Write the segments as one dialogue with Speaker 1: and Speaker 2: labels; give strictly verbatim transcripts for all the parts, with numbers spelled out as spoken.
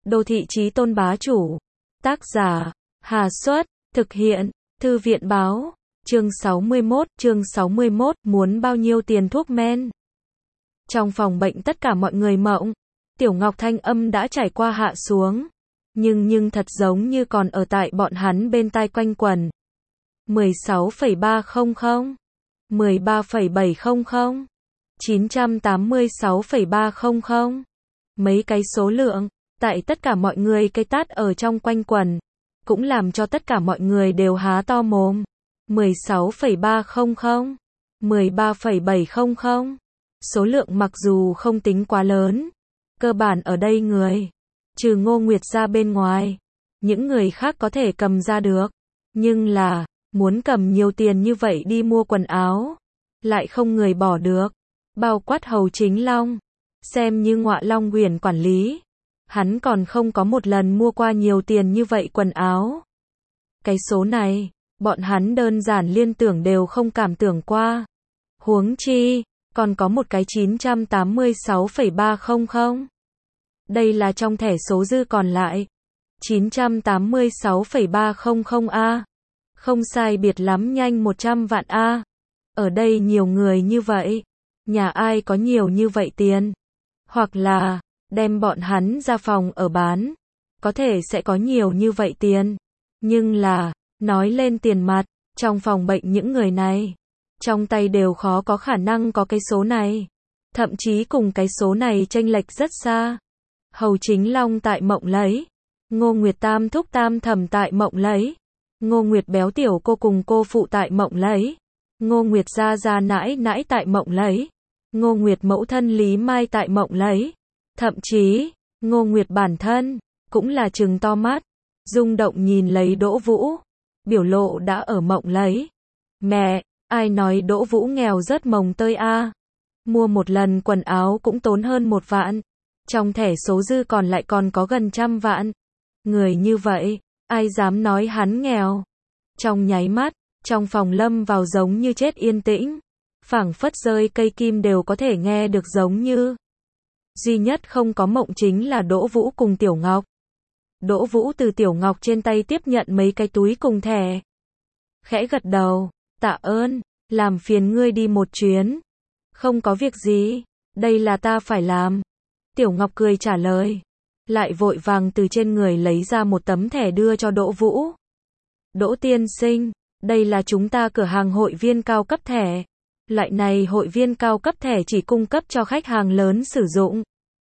Speaker 1: Đô thị chí tôn bá chủ. Tác giả, Hà Xuất, thực hiện, Thư viện báo, chương sáu mươi mốt, chương sáu mươi mốt, muốn bao nhiêu tiền thuốc men? Trong phòng bệnh tất cả mọi người mộng, Tiểu Ngọc thanh âm đã trải qua hạ xuống, nhưng nhưng thật giống như còn ở tại bọn hắn bên tai quanh quẩn. mười sáu phẩy ba trăm, mười ba phẩy bảy trăm, chín trăm tám mươi sáu phẩy ba trăm. Mấy cái số lượng, tại tất cả mọi người cây tát ở trong quanh quẩn, cũng làm cho tất cả mọi người đều há to mồm. mười sáu phẩy ba trăm, mười ba phẩy bảy trăm. Số lượng mặc dù không tính quá lớn, cơ bản ở đây người, trừ Ngô Nguyệt ra bên ngoài, những người khác có thể cầm ra được, nhưng là, muốn cầm nhiều tiền như vậy đi mua quần áo, lại không người bỏ được, bao quát Hầu Chính Long, xem như Ngọa Long Uyển quản lý, hắn còn không có một lần mua qua nhiều tiền như vậy quần áo. Cái số này, bọn hắn đơn giản liên tưởng đều không cảm tưởng qua. Huống chi, còn có một cái chín trăm tám mươi sáu phẩy ba trăm. Đây là trong thẻ số dư còn lại. chín trăm tám mươi sáu phẩy ba trăm a. Không sai biệt lắm nhanh một trăm vạn a. Ở đây nhiều người như vậy, nhà ai có nhiều như vậy tiền? Hoặc là, đem bọn hắn ra phòng ở bán, có thể sẽ có nhiều như vậy tiền. Nhưng là, nói lên tiền mặt, trong phòng bệnh những người này, trong tay đều khó có khả năng có cái số này. Thậm chí cùng cái số này chênh lệch rất xa. Hầu Chính Long tại Mộng Lấy, Ngô Nguyệt Tam thúc tam thẩm tại Mộng Lấy, Ngô Nguyệt béo tiểu cô cùng cô phụ tại Mộng Lấy, Ngô Nguyệt gia gia nãi nãi tại Mộng Lấy, Ngô Nguyệt mẫu thân Lý Mai tại Mộng Lấy. Thậm chí, Ngô Nguyệt bản thân, cũng là trừng to mắt, rung động nhìn lấy Đỗ Vũ, biểu lộ đã ở Mộng Lấy. Mẹ, ai nói Đỗ Vũ nghèo rớt mồng tơi a? Mua một lần quần áo cũng tốn hơn một vạn, trong thẻ số dư còn lại còn có gần trăm vạn. Người như vậy, ai dám nói hắn nghèo? Trong nháy mắt, trong phòng lâm vào giống như chết yên tĩnh, phảng phất rơi cây kim đều có thể nghe được giống như. Duy nhất không có mộng chính là Đỗ Vũ cùng Tiểu Ngọc. Đỗ Vũ từ Tiểu Ngọc trên tay tiếp nhận mấy cái túi cùng thẻ. Khẽ gật đầu, tạ ơn, làm phiền ngươi đi một chuyến. Không có việc gì, đây là ta phải làm. Tiểu Ngọc cười trả lời. Lại vội vàng từ trên người lấy ra một tấm thẻ đưa cho Đỗ Vũ. Đỗ tiên sinh, đây là chúng ta cửa hàng hội viên cao cấp thẻ. Loại này hội viên cao cấp thẻ chỉ cung cấp cho khách hàng lớn sử dụng.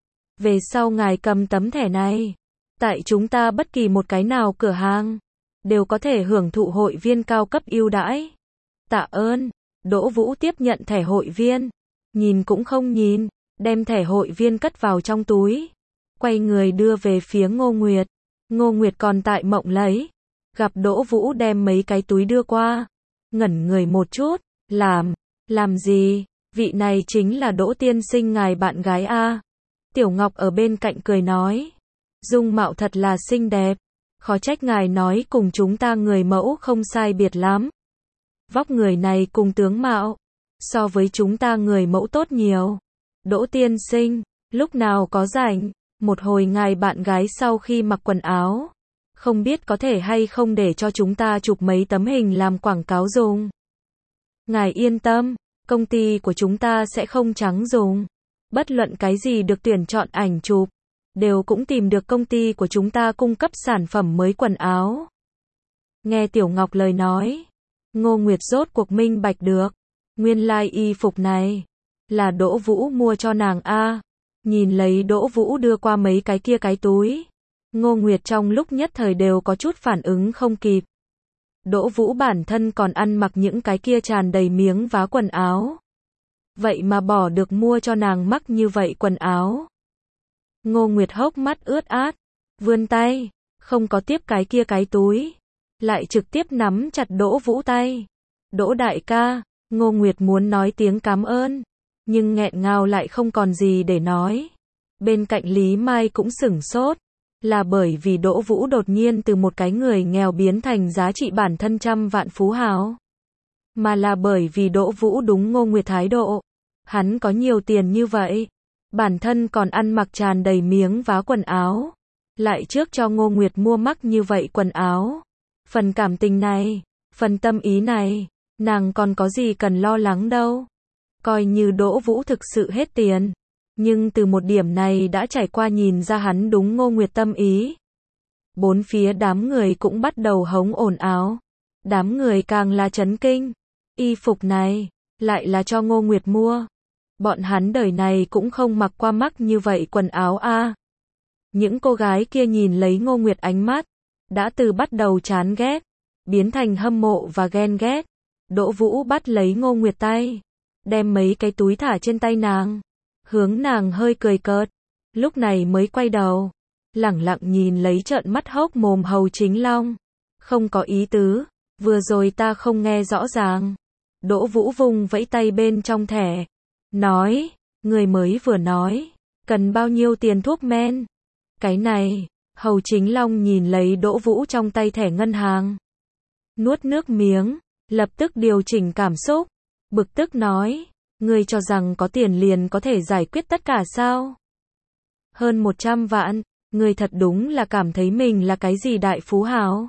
Speaker 1: Về sau ngài cầm tấm thẻ này, tại chúng ta bất kỳ một cái nào cửa hàng, đều có thể hưởng thụ hội viên cao cấp ưu đãi. Tạ ơn. Đỗ Vũ tiếp nhận thẻ hội viên, nhìn cũng không nhìn, đem thẻ hội viên cất vào trong túi, quay người đưa về phía Ngô Nguyệt. Ngô Nguyệt còn tại Mộng Lấy, gặp Đỗ Vũ đem mấy cái túi đưa qua, ngẩn người một chút, làm, làm gì, vị này chính là Đỗ tiên sinh ngài bạn gái a. Tiểu Ngọc ở bên cạnh cười nói, dung mạo thật là xinh đẹp, khó trách ngài nói cùng chúng ta người mẫu không sai biệt lắm. Vóc người này cùng tướng mạo, so với chúng ta người mẫu tốt nhiều. Đỗ tiên sinh, lúc nào có rảnh, một hồi ngài bạn gái sau khi mặc quần áo, không biết có thể hay không để cho chúng ta chụp mấy tấm hình làm quảng cáo dùng. Ngài yên tâm, công ty của chúng ta sẽ không trắng dùng. Bất luận cái gì được tuyển chọn ảnh chụp, đều cũng tìm được công ty của chúng ta cung cấp sản phẩm mới quần áo. Nghe Tiểu Ngọc lời nói, Ngô Nguyệt rốt cuộc minh bạch được, nguyên lai like y phục này là Đỗ Vũ mua cho nàng a. Nhìn lấy Đỗ Vũ đưa qua mấy cái kia cái túi, Ngô Nguyệt trong lúc nhất thời đều có chút phản ứng không kịp. Đỗ Vũ bản thân còn ăn mặc những cái kia tràn đầy miếng vá quần áo, vậy mà bỏ được mua cho nàng mắc như vậy quần áo. Ngô Nguyệt hốc mắt ướt át, vươn tay, không có tiếp cái kia cái túi, lại trực tiếp nắm chặt Đỗ Vũ tay. Đỗ đại ca, Ngô Nguyệt muốn nói tiếng cảm ơn, nhưng nghẹn ngào lại không còn gì để nói. Bên cạnh Lý Mai cũng sửng sốt, là bởi vì Đỗ Vũ đột nhiên từ một cái người nghèo biến thành giá trị bản thân trăm vạn phú hào, mà là bởi vì Đỗ Vũ đúng Ngô Nguyệt thái độ. Hắn có nhiều tiền như vậy, bản thân còn ăn mặc tràn đầy miếng vá quần áo, lại trước cho Ngô Nguyệt mua mắc như vậy quần áo. Phần cảm tình này, phần tâm ý này, nàng còn có gì cần lo lắng đâu. Coi như Đỗ Vũ thực sự hết tiền, nhưng từ một điểm này đã trải qua nhìn ra hắn đúng Ngô Nguyệt tâm ý. Bốn phía đám người cũng bắt đầu hống ồn ào. Đám người càng là chấn kinh. Y phục này, lại là cho Ngô Nguyệt mua. Bọn hắn đời này cũng không mặc qua mắc như vậy quần áo a. Những cô gái kia nhìn lấy Ngô Nguyệt ánh mắt, đã từ bắt đầu chán ghét, biến thành hâm mộ và ghen ghét. Đỗ Vũ bắt lấy Ngô Nguyệt tay, đem mấy cái túi thả trên tay nàng, hướng nàng hơi cười cợt, lúc này mới quay đầu, lẳng lặng nhìn lấy trợn mắt hốc mồm Hầu Chính Long. Không có ý tứ, vừa rồi ta không nghe rõ ràng. Đỗ Vũ vùng vẫy tay bên trong thẻ, nói, người mới vừa nói, cần bao nhiêu tiền thuốc men? Cái này, Hầu Chính Long nhìn lấy Đỗ Vũ trong tay thẻ ngân hàng, nuốt nước miếng, lập tức điều chỉnh cảm xúc, bực tức nói, ngươi cho rằng có tiền liền có thể giải quyết tất cả sao? Hơn một trăm vạn, ngươi thật đúng là cảm thấy mình là cái gì đại phú hào.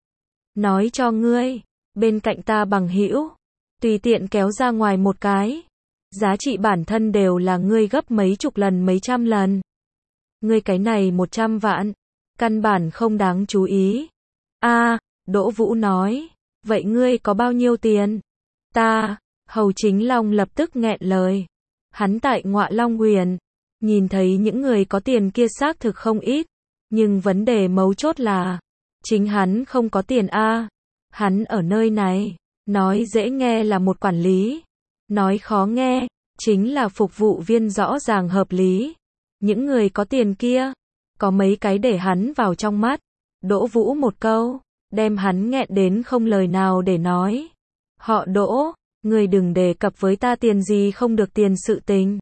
Speaker 1: Nói cho ngươi, bên cạnh ta bằng hữu, tùy tiện kéo ra ngoài một cái, giá trị bản thân đều là ngươi gấp mấy chục lần mấy trăm lần. Ngươi cái này một trăm vạn, căn bản không đáng chú ý. A, Đỗ Vũ nói, vậy ngươi có bao nhiêu tiền? Ta, Hầu Chính Long lập tức nghẹn lời. Hắn tại Ngọa Long Huyền, nhìn thấy những người có tiền kia xác thực không ít, nhưng vấn đề mấu chốt là, chính hắn không có tiền a. Hắn ở nơi này, nói dễ nghe là một quản lý, nói khó nghe, chính là phục vụ viên rõ ràng hợp lý. Những người có tiền kia, có mấy cái để hắn vào trong mắt. Đỗ Vũ một câu, đem hắn nghẹn đến không lời nào để nói. Họ Đỗ, người đừng đề cập với ta tiền gì không được tiền sự tình.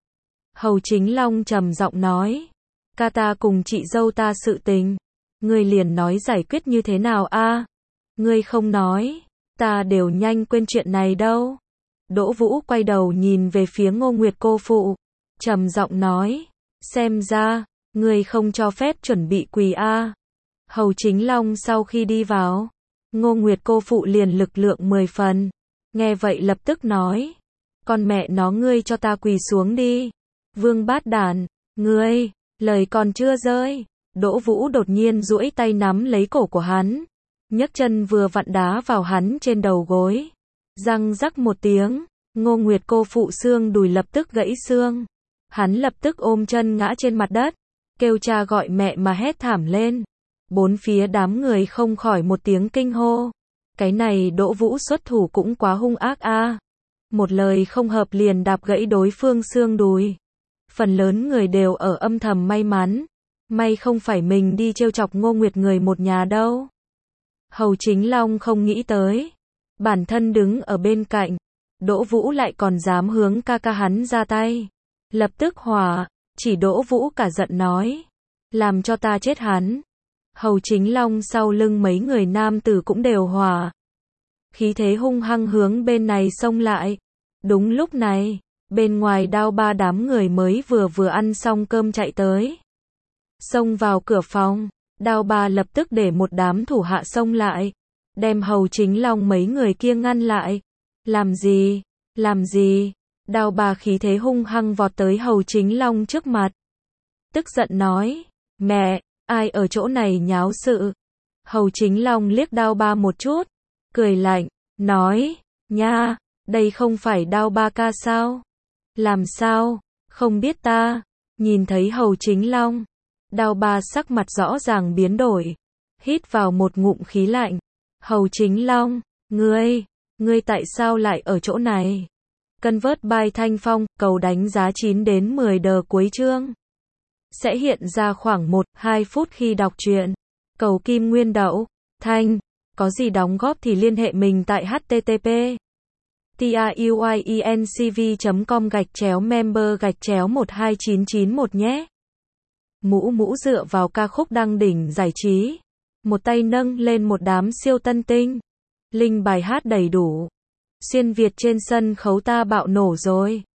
Speaker 1: Hầu Chính Long trầm giọng nói, ca ta cùng chị dâu ta sự tình, ngươi liền nói giải quyết như thế nào a? Ngươi không nói, ta đều nhanh quên chuyện này đâu. Đỗ Vũ quay đầu nhìn về phía Ngô Nguyệt cô phụ, trầm giọng nói, xem ra, ngươi không cho phép chuẩn bị quỳ a. Hầu Chính Long sau khi đi vào, Ngô Nguyệt cô phụ liền lực lượng mười phần, nghe vậy lập tức nói, con mẹ nó ngươi cho ta quỳ xuống đi. Vương Bát Đản, ngươi, lời còn chưa rơi, Đỗ Vũ đột nhiên duỗi tay nắm lấy cổ của hắn, nhấc chân vừa vặn đá vào hắn trên đầu gối. Răng rắc một tiếng, Ngô Nguyệt cô phụ xương đùi lập tức gãy xương. Hắn lập tức ôm chân ngã trên mặt đất, kêu cha gọi mẹ mà hét thảm lên. Bốn phía đám người không khỏi một tiếng kinh hô. Cái này Đỗ Vũ xuất thủ cũng quá hung ác a. Một lời không hợp liền đạp gãy đối phương xương đùi. Phần lớn người đều ở âm thầm may mắn, may không phải mình đi trêu chọc Ngô Nguyệt người một nhà đâu. Hầu Chính Long không nghĩ tới, bản thân đứng ở bên cạnh, Đỗ Vũ lại còn dám hướng ca ca hắn ra tay. Lập tức hỏa, chỉ Đỗ Vũ cả giận nói, làm cho ta chết hắn. Hầu Chính Long sau lưng mấy người nam tử cũng đều hỏa, khí thế hung hăng hướng bên này xông lại. Đúng lúc này, bên ngoài Đao Ba đám người mới vừa vừa ăn xong cơm chạy tới. Xông vào cửa phòng, Đao Ba lập tức để một đám thủ hạ xông lại, đem Hầu Chính Long mấy người kia ngăn lại. Làm gì? Làm gì? Đao Ba khí thế hung hăng vọt tới Hầu Chính Long trước mặt. Tức giận nói, mẹ, ai ở chỗ này nháo sự? Hầu Chính Long liếc Đao Ba một chút, cười lạnh, nói, nha, đây không phải Đao Ba ca sao? Làm sao? Không biết ta? Nhìn thấy Hầu Chính Long, Đao Ba sắc mặt rõ ràng biến đổi, hít vào một ngụm khí lạnh. Hầu Chính Long, ngươi, ngươi tại sao lại ở chỗ này? Convert by Thanh Phong, cầu đánh giá chín đến mười đờ cuối chương. Sẽ hiện ra khoảng một đến hai phút khi đọc truyện. Cầu Kim Nguyên Đậu, Thanh, có gì đóng góp thì liên hệ mình tại h t t p truyencv chấm com gạch chéo member gạch chéo một hai chín chín một nhé. Mũ mũ dựa vào ca khúc đăng đỉnh giải trí, một tay nâng lên một đám siêu tân tinh. Link bài hát đầy đủ. Xuyên Việt trên sân khấu ta bạo nổ rồi.